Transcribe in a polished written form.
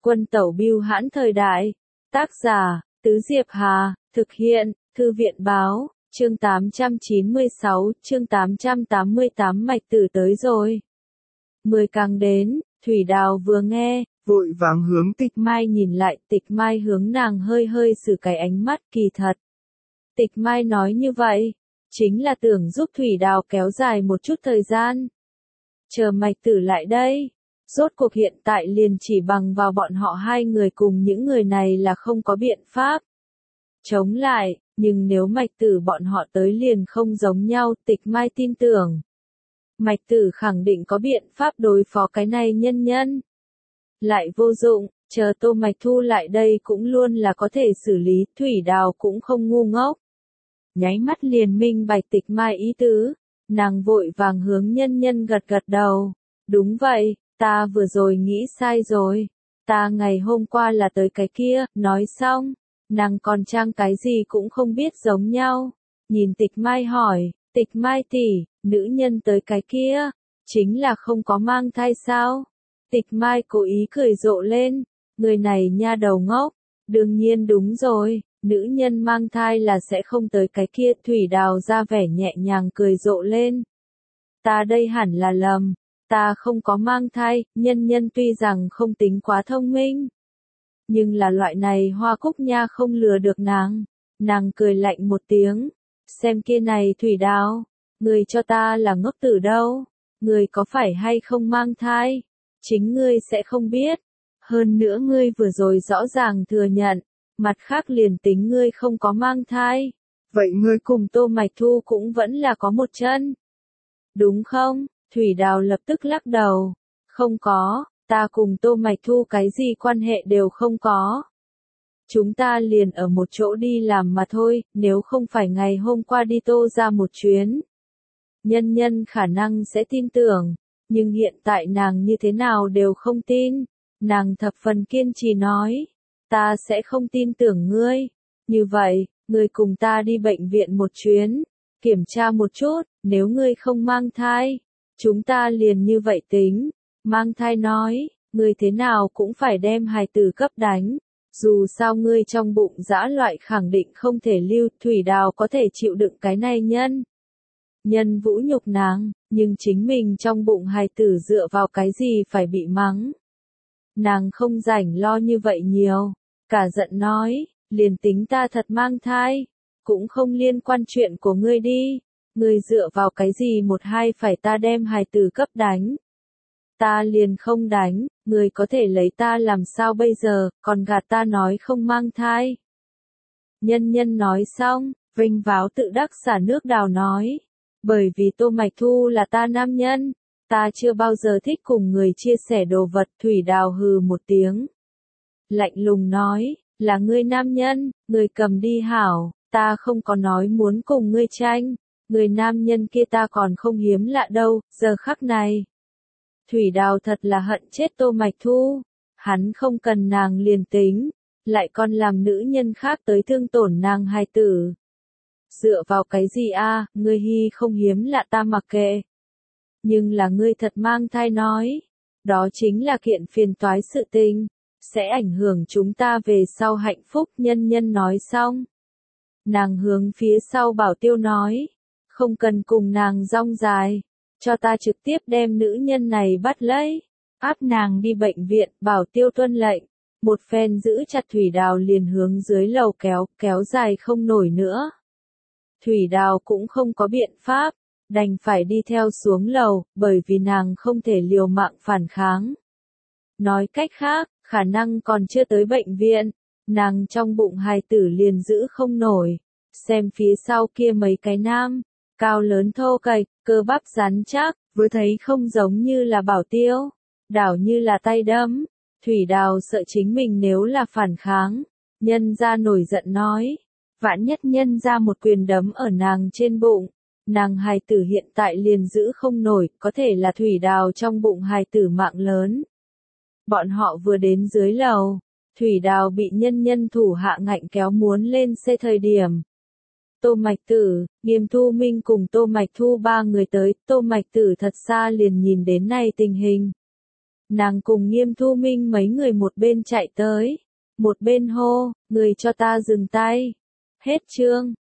Quân tẩu bưu hãn thời đại. Tác giả, Tứ Diệp Hà, thực hiện, Thư viện báo, chương 896, chương 888 Mạch Tử tới rồi. 10 càng đến, Thủy Đào vừa nghe, vội vàng hướng Tịch Mai nhìn lại, Tịch Mai hướng nàng hơi hơi sử cái ánh mắt kỳ thật. Tịch Mai nói như vậy, chính là tưởng giúp Thủy Đào kéo dài một chút thời gian. Chờ Mạch Tử lại đây. Rốt cuộc hiện tại liền chỉ bằng vào bọn họ hai người cùng những người này là không có biện pháp chống lại, nhưng nếu Mạch Tử bọn họ tới liền không giống nhau, Tịch Mai tin tưởng. Mạch Tử khẳng định có biện pháp đối phó cái này nhân nhân. Lại vô dụng, chờ Tô Mạch Thu lại đây cũng luôn là có thể xử lý, Thủy Đào cũng không ngu ngốc. Nháy mắt liền minh bạch Tịch Mai ý tứ, nàng vội vàng hướng nhân nhân gật gật đầu. Đúng vậy. Ta vừa rồi nghĩ sai rồi. Ta ngày hôm qua là tới cái kia, nói xong. Nàng còn trang cái gì cũng không biết giống nhau. Nhìn Tịch Mai hỏi, Tịch Mai tỷ, nữ nhân tới cái kia, chính là không có mang thai sao? Tịch Mai cố ý cười rộ lên, người này nha đầu ngốc. Đương nhiên đúng rồi, nữ nhân mang thai là sẽ không tới cái kia. Thủy Đào ra vẻ nhẹ nhàng cười rộ lên. Ta đây hẳn là lầm. Ta không có mang thai, nhân nhân tuy rằng không tính quá thông minh. Nhưng là loại này hoa cúc nha không lừa được nàng. Nàng cười lạnh một tiếng. Xem kia này Thủy Đào, người cho ta là ngốc tử đâu. Người có phải hay không mang thai? Chính ngươi sẽ không biết. Hơn nữa ngươi vừa rồi rõ ràng thừa nhận. Mặt khác liền tính ngươi không có mang thai. Vậy ngươi cùng Tô Mạch Thu cũng vẫn là có một chân. Đúng không? Thủy Đào lập tức lắc đầu. Không có, ta cùng Tô Mạch Thu cái gì quan hệ đều không có. Chúng ta liền ở một chỗ đi làm mà thôi, nếu không phải ngày hôm qua đi Tô ra một chuyến. Nhân nhân khả năng sẽ tin tưởng, nhưng hiện tại nàng như thế nào đều không tin. Nàng thập phần kiên trì nói, ta sẽ không tin tưởng ngươi. Như vậy, ngươi cùng ta đi bệnh viện một chuyến, kiểm tra một chút, nếu ngươi không mang thai. Chúng ta liền như vậy tính, mang thai nói, ngươi thế nào cũng phải đem hài tử cấp đánh, dù sao ngươi trong bụng dã loại khẳng định không thể lưu. Thủy Đào có thể chịu đựng cái này nhân vũ nhục nàng, nhưng chính mình trong bụng hài tử dựa vào cái gì phải bị mắng. Nàng không rảnh lo như vậy nhiều, cả giận nói, liền tính ta thật mang thai, cũng không liên quan chuyện của ngươi đi. Ngươi dựa vào cái gì một hai phải ta đem hài tử cấp đánh. Ta liền không đánh, ngươi có thể lấy ta làm sao bây giờ, còn gạt ta nói không mang thai. Nhân nhân nói xong, vinh váo tự đắc xả nước đào nói. Bởi vì Tô Mạch Thu là ta nam nhân, ta chưa bao giờ thích cùng người chia sẻ đồ vật. Thủy Đào hừ một tiếng. Lạnh lùng nói, là ngươi nam nhân, ngươi cầm đi hảo, ta không có nói muốn cùng ngươi tranh. Người nam nhân kia ta còn không hiếm lạ đâu, giờ khắc này. Thủy Đào thật là hận chết Tô Mạch Thu. Hắn không cần nàng liền tính, lại còn làm nữ nhân khác tới thương tổn nàng hài tử. Dựa vào cái gì a? Ngươi không hiếm lạ ta mặc kệ. Nhưng là ngươi thật mang thai nói. Đó chính là kiện phiền toái sự tình, sẽ ảnh hưởng chúng ta về sau hạnh phúc. Nhân nhân nói xong. Nàng hướng phía sau Bảo Tiêu nói. Không cần cùng nàng rong dài, cho ta trực tiếp đem nữ nhân này bắt lấy, áp nàng đi bệnh viện. Bảo Tiêu tuân lệnh, một phen giữ chặt Thủy Đào liền hướng dưới lầu kéo dài không nổi nữa. Thủy Đào cũng không có biện pháp, đành phải đi theo xuống lầu, bởi vì nàng không thể liều mạng phản kháng. Nói cách khác, khả năng còn chưa tới bệnh viện, nàng trong bụng hài tử liền giữ không nổi. Xem phía sau kia mấy cái nam, cao lớn thô kệch, cơ bắp rắn chắc, vừa thấy không giống như là Bảo Tiêu, đảo như là tay đấm. Thủy Đào sợ chính mình nếu là phản kháng, nhân ra nổi giận nói, vạn nhất nhân ra một quyền đấm ở nàng trên bụng, nàng hài tử hiện tại liền giữ không nổi, có thể là Thủy Đào trong bụng hài tử mạng lớn. Bọn họ vừa đến dưới lầu, Thủy Đào bị nhân thủ hạ ngạnh kéo muốn lên xe thời điểm. Tô Mạch Tử, Điềm Thu Minh cùng Tô Mạch Thu ba người tới. Tô Mạch Tử thật xa liền nhìn đến này tình hình. Nàng cùng Nghiêm Thu Minh mấy người một bên chạy tới, một bên hô, người cho ta dừng tay. Hết chương.